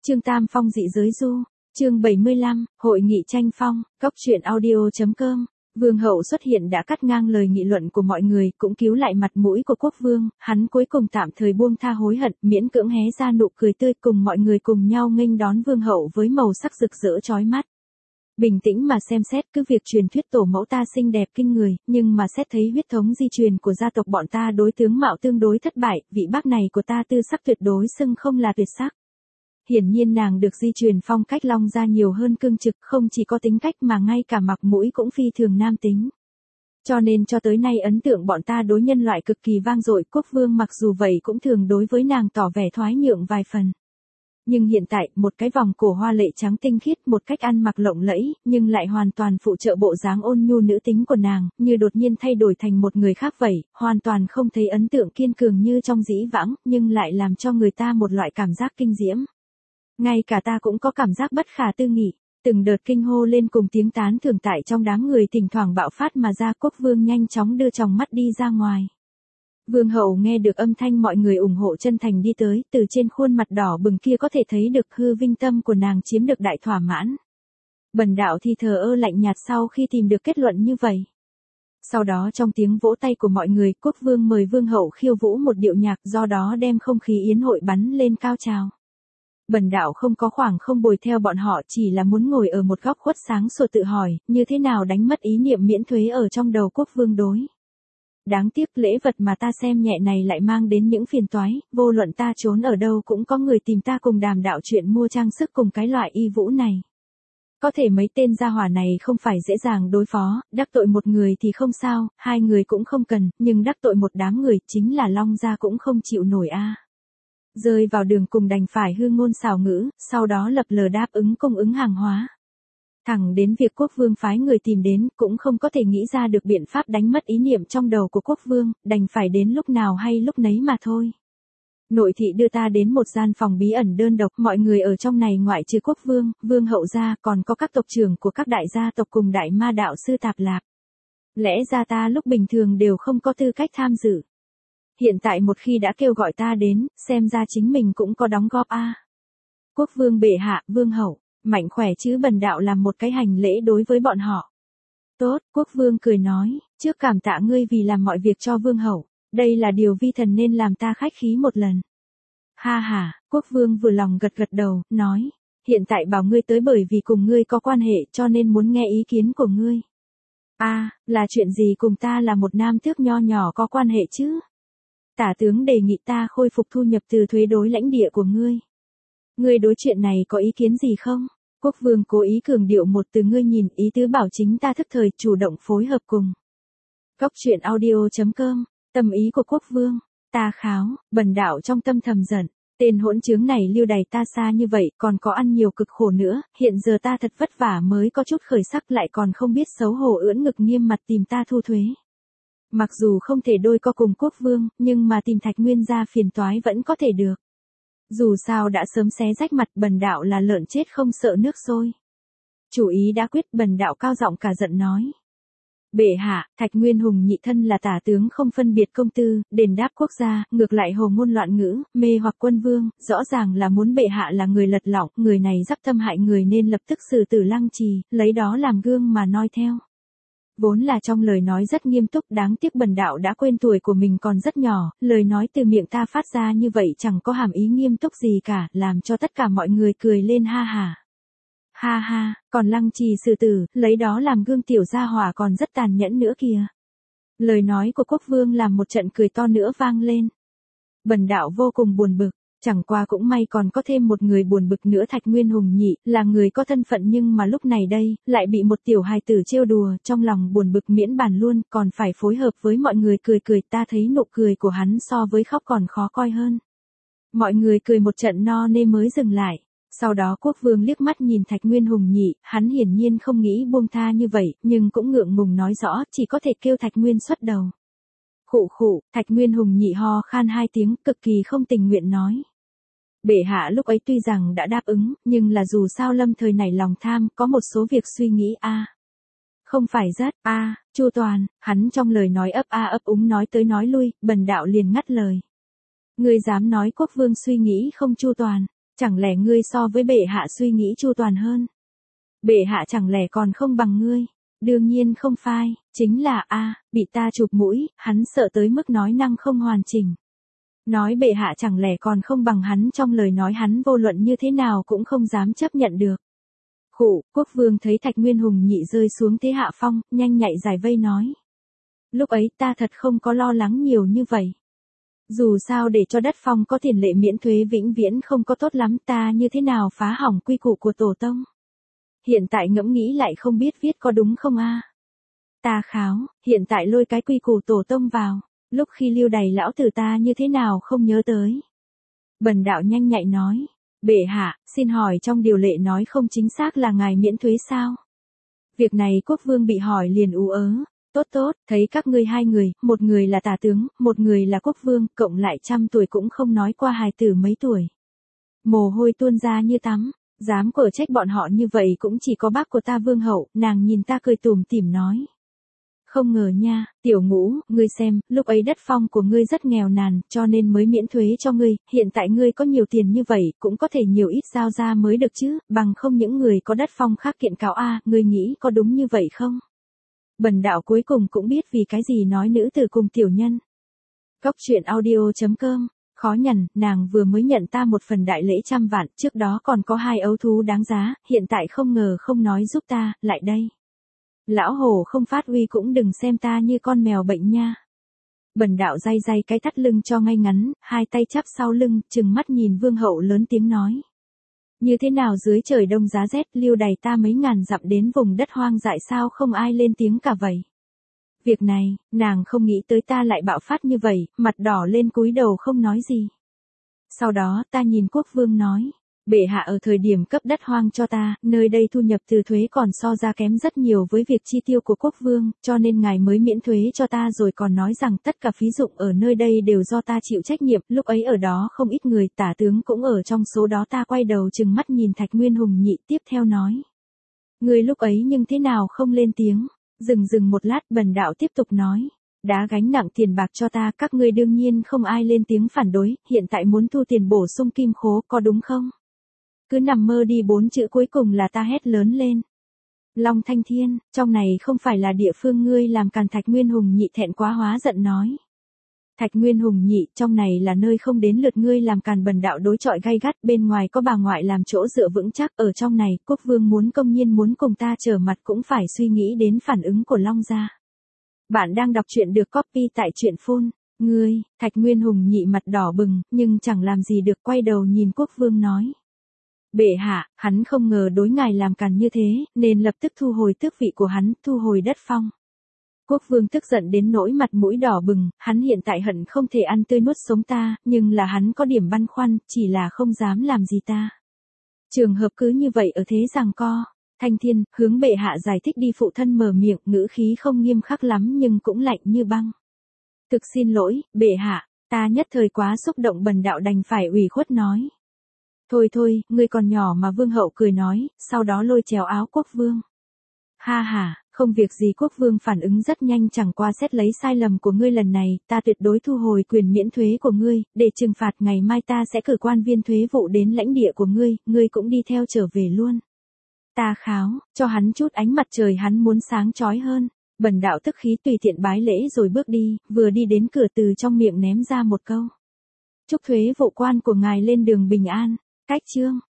Chương Tam Phong dị giới du, chương 75, hội nghị tranh phong, cóc truyện audio.com. Vương hậu xuất hiện đã cắt ngang lời nghị luận của mọi người, cũng cứu lại mặt mũi của quốc vương, hắn cuối cùng tạm thời buông tha hối hận, miễn cưỡng hé ra nụ cười tươi cùng mọi người cùng nhau nghênh đón vương hậu với màu sắc rực rỡ chói mắt. Bình tĩnh mà xem xét, cứ việc truyền thuyết tổ mẫu ta xinh đẹp kinh người, nhưng mà xét thấy huyết thống di truyền của gia tộc bọn ta đối tướng mạo tương đối thất bại, vị bác này của ta tư sắc tuyệt đối xưng không là tuyệt sắc. Hiển nhiên nàng được di truyền phong cách Long gia nhiều hơn cương trực, không chỉ có tính cách mà ngay cả mặt mũi cũng phi thường nam tính. Cho nên cho tới nay ấn tượng bọn ta đối nhân loại cực kỳ vang dội, quốc vương mặc dù vậy cũng thường đối với nàng tỏ vẻ thoái nhượng vài phần. Nhưng hiện tại, một cái vòng cổ hoa lệ trắng tinh khiết, một cách ăn mặc lộng lẫy, nhưng lại hoàn toàn phụ trợ bộ dáng ôn nhu nữ tính của nàng, như đột nhiên thay đổi thành một người khác vậy, hoàn toàn không thấy ấn tượng kiên cường như trong dĩ vãng, nhưng lại làm cho người ta một loại cảm giác kinh diễm. Ngay cả ta cũng có cảm giác bất khả tư nghị, từng đợt kinh hô lên cùng tiếng tán thưởng tại trong đám người thỉnh thoảng bạo phát mà ra. Quốc vương nhanh chóng đưa tròng mắt đi ra ngoài. Vương hậu nghe được âm thanh mọi người ủng hộ chân thành đi tới, từ trên khuôn mặt đỏ bừng kia có thể thấy được hư vinh tâm của nàng chiếm được đại thỏa mãn. Bần đạo thì thờ ơ lạnh nhạt sau khi tìm được kết luận như vậy. Sau đó trong tiếng vỗ tay của mọi người, quốc vương mời vương hậu khiêu vũ một điệu nhạc, do đó đem không khí yến hội bắn lên cao trào. Bần đạo không có khoảng không bồi theo bọn họ, chỉ là muốn ngồi ở một góc khuất sáng sủa tự hỏi, như thế nào đánh mất ý niệm miễn thuế ở trong đầu quốc vương đối. Đáng tiếc lễ vật mà ta xem nhẹ này lại mang đến những phiền toái, vô luận ta trốn ở đâu cũng có người tìm ta cùng đàm đạo chuyện mua trang sức cùng cái loại y vũ này. Có thể mấy tên gia hỏa này không phải dễ dàng đối phó, đắc tội một người thì không sao, hai người cũng không cần, nhưng đắc tội một đám người chính là Long gia cũng không chịu nổi a. Rơi vào đường cùng đành phải hư ngôn xảo ngữ, sau đó lập lờ đáp ứng cung ứng hàng hóa. Thẳng đến việc quốc vương phái người tìm đến, cũng không có thể nghĩ ra được biện pháp đánh mất ý niệm trong đầu của quốc vương, đành phải đến lúc nào hay lúc nấy mà thôi. Nội thị đưa ta đến một gian phòng bí ẩn đơn độc, mọi người ở trong này ngoại trừ quốc vương, vương hậu gia, còn có các tộc trưởng của các đại gia tộc cùng đại ma đạo sư tạp lạc. Lẽ ra ta lúc bình thường đều không có tư cách tham dự. Hiện tại một khi đã kêu gọi ta đến, xem ra chính mình cũng có đóng góp a. Quốc vương bệ hạ, vương hậu, mạnh khỏe chứ, bần đạo làm một cái hành lễ đối với bọn họ. Tốt, quốc vương cười nói, trước cảm tạ ngươi vì làm mọi việc cho vương hậu, đây là điều vi thần nên làm ta khách khí một lần. Ha ha, quốc vương vừa lòng gật gật đầu, nói, hiện tại bảo ngươi tới bởi vì cùng ngươi có quan hệ cho nên muốn nghe ý kiến của ngươi. Là chuyện gì cùng ta là một nam tước nho nhỏ có quan hệ chứ? Tả tướng đề nghị ta khôi phục thu nhập từ thuế đối lãnh địa của ngươi. Ngươi đối chuyện này có ý kiến gì không? Quốc vương cố ý cường điệu một từ, ngươi nhìn, ý tứ bảo chính ta thức thời chủ động phối hợp cùng. Cóc truyện audio.com, tâm ý của quốc vương, ta kháo, bần đạo trong tâm thầm giận, tên hỗn trướng này lưu đày ta xa như vậy, còn có ăn nhiều cực khổ nữa, hiện giờ ta thật vất vả mới có chút khởi sắc lại còn không biết xấu hổ ưỡn ngực nghiêm mặt tìm ta thu thuế. Mặc dù không thể đôi co cùng quốc vương, nhưng mà tìm Thạch Nguyên gia phiền toái vẫn có thể được. Dù sao đã sớm xé rách mặt, bần đạo là lợn chết không sợ nước sôi. Chủ ý đã quyết, bần đạo cao giọng cả giận nói. Bệ hạ, Thạch Nguyên Hùng nhị thân là tả tướng không phân biệt công tư, đền đáp quốc gia, ngược lại hồ ngôn loạn ngữ, mê hoặc quân vương, rõ ràng là muốn bệ hạ là người lật lọng, người này dắp tâm hại người nên lập tức xử tử Lăng Trì, lấy đó làm gương mà noi theo. Vốn là trong lời nói rất nghiêm túc, đáng tiếc bần đạo đã quên tuổi của mình còn rất nhỏ, lời nói từ miệng ta phát ra như vậy chẳng có hàm ý nghiêm túc gì cả, làm cho tất cả mọi người cười lên ha ha. Ha ha, còn Lăng Trì xử tử, lấy đó làm gương tiểu gia hỏa còn rất tàn nhẫn nữa kìa. Lời nói của quốc vương làm một trận cười to nữa vang lên. Bần đạo vô cùng buồn bực. Chẳng qua cũng may còn có thêm một người buồn bực nữa, Thạch Nguyên Hùng nhị, là người có thân phận nhưng mà lúc này đây, lại bị một tiểu hài tử trêu đùa, trong lòng buồn bực miễn bàn luôn, còn phải phối hợp với mọi người cười cười, ta thấy nụ cười của hắn so với khóc còn khó coi hơn. Mọi người cười một trận no nê mới dừng lại. Sau đó quốc vương liếc mắt nhìn Thạch Nguyên Hùng nhị, hắn hiển nhiên không nghĩ buông tha như vậy, nhưng cũng ngượng ngùng nói rõ, chỉ có thể kêu Thạch Nguyên xuất đầu. Khụ khụ, Thạch Nguyên Hùng nhị ho khan hai tiếng, cực kỳ không tình nguyện nói. Bệ hạ lúc ấy tuy rằng đã đáp ứng, nhưng là dù sao lâm thời nảy lòng tham, có một số việc suy nghĩ không phải rất chu toàn, hắn trong lời nói ấp úng nói tới nói lui, bần đạo liền ngắt lời. Ngươi dám nói quốc vương suy nghĩ không chu toàn, Chẳng lẽ ngươi so với bệ hạ suy nghĩ chu toàn hơn? Bệ hạ chẳng lẽ còn không bằng ngươi? Đương nhiên không phai, chính là bị ta chụp mũi, hắn sợ tới mức nói năng không hoàn chỉnh. Nói bệ hạ chẳng lẽ còn không bằng hắn, trong lời nói hắn vô luận như thế nào cũng không dám chấp nhận được. Khụ, quốc vương thấy Thạch Nguyên Hùng Nhị rơi xuống thế hạ phong, nhanh nhạy giải vây nói. Lúc ấy ta thật không có lo lắng nhiều như vậy. Dù sao để cho đất phong có tiền lệ miễn thuế vĩnh viễn không có tốt lắm, ta như thế nào phá hỏng quy củ của tổ tông. Hiện tại ngẫm nghĩ lại không biết viết có đúng không a? Ta kháo, hiện tại lôi cái quy củ tổ tông vào, lúc khi lưu đày lão tử ta như thế nào không nhớ tới. Bần đạo nhanh nhạy nói, bệ hạ, xin hỏi trong điều lệ nói không chính xác là ngài miễn thuế sao? Việc này quốc vương bị hỏi liền ú ớ. Tốt, thấy các ngươi hai người, một người là tả tướng, một người là quốc vương, cộng lại 100 tuổi cũng không nói qua hài tử mấy tuổi. Mồ hôi tuôn ra như tắm, dám quở trách bọn họ như vậy cũng chỉ có bác của ta vương hậu, nàng nhìn ta cười tủm tỉm nói. Không ngờ nha, tiểu Ngũ, ngươi xem, lúc ấy đất phong của ngươi rất nghèo nàn, cho nên mới miễn thuế cho ngươi, hiện tại ngươi có nhiều tiền như vậy, cũng có thể nhiều ít giao ra mới được chứ, bằng không những người có đất phong khác kiện cáo ngươi nghĩ có đúng như vậy không? Bần đạo cuối cùng cũng biết vì cái gì nói nữ tử cùng tiểu nhân. Góc truyện audio.com, khó nhằn, nàng vừa mới nhận ta một phần đại lễ 100 vạn, trước đó còn có 2 ấu thú đáng giá, hiện tại không ngờ không nói giúp ta, lại đây. Lão hổ không phát uy cũng đừng xem ta như con mèo bệnh nha. Bần đạo day cái thắt lưng cho ngay ngắn, 2 tay chắp sau lưng, trừng mắt nhìn vương hậu lớn tiếng nói. Như thế nào dưới trời đông giá rét, lưu đày ta mấy ngàn dặm đến vùng đất hoang dại sao không ai lên tiếng cả vậy. Việc này, nàng không nghĩ tới ta lại bạo phát như vậy, mặt đỏ lên cúi đầu không nói gì. Sau đó ta nhìn quốc vương nói, bệ hạ ở thời điểm cấp đất hoang cho ta, nơi đây thu nhập từ thuế còn so ra kém rất nhiều với việc chi tiêu của quốc vương, cho nên ngài mới miễn thuế cho ta rồi còn nói rằng tất cả phí dụng ở nơi đây đều do ta chịu trách nhiệm, lúc ấy ở đó không ít người, tả tướng cũng ở trong số đó. Ta quay đầu trừng mắt nhìn Thạch Nguyên Hùng Nhị tiếp theo nói. Người lúc ấy nhưng thế nào không lên tiếng, dừng một lát bần đạo tiếp tục nói. Đã gánh nặng tiền bạc cho ta, các ngươi đương nhiên không ai lên tiếng phản đối, hiện tại muốn thu tiền bổ sung kim khố, có đúng không? Cứ nằm mơ đi, 4 chữ cuối cùng là ta hét lớn lên. Long Thanh Thiên, trong này không phải là địa phương ngươi làm càn. Thạch Nguyên Hùng Nhị thẹn quá hóa giận nói. Thạch Nguyên Hùng Nhị, trong này là nơi không đến lượt ngươi làm càn. Bần đạo đối chọi gay gắt, bên ngoài có bà ngoại làm chỗ dựa vững chắc, ở trong này, quốc vương muốn công nhiên muốn cùng ta trở mặt cũng phải suy nghĩ đến phản ứng của Long gia. Bạn đang đọc truyện được copy tại truyện phone. Ngươi, Thạch Nguyên Hùng Nhị mặt đỏ bừng, nhưng chẳng làm gì được, quay đầu nhìn quốc vương nói. Bệ hạ, hắn không ngờ đối ngài làm càn như thế, nên lập tức thu hồi tước vị của hắn, thu hồi đất phong. Quốc vương tức giận đến nỗi mặt mũi đỏ bừng, hắn hiện tại hận không thể ăn tươi nuốt sống ta, nhưng là hắn có điểm băn khoăn, chỉ là không dám làm gì ta. Trường hợp cứ như vậy ở thế giằng co. Thanh Thiên, hướng bệ hạ giải thích đi. Phụ thân mở miệng, ngữ khí không nghiêm khắc lắm nhưng cũng lạnh như băng. Thực xin lỗi, bệ hạ, ta nhất thời quá xúc động. Bần đạo đành phải ủy khuất nói. Thôi, ngươi còn nhỏ mà. Vương hậu cười nói, sau đó lôi chéo áo quốc vương. Ha, không việc gì. Quốc vương phản ứng rất nhanh, chẳng qua xét lấy sai lầm của ngươi lần này, ta tuyệt đối thu hồi quyền miễn thuế của ngươi, để trừng phạt ngày mai ta sẽ cử quan viên thuế vụ đến lãnh địa của ngươi cũng đi theo trở về luôn. Ta kháo, cho hắn chút ánh mặt trời, hắn muốn sáng chói hơn. Bần đạo tức khí tùy tiện bái lễ rồi bước đi, vừa đi đến cửa từ trong miệng ném ra một câu. Chúc thuế vụ quan của ngài lên đường bình an. Cách chương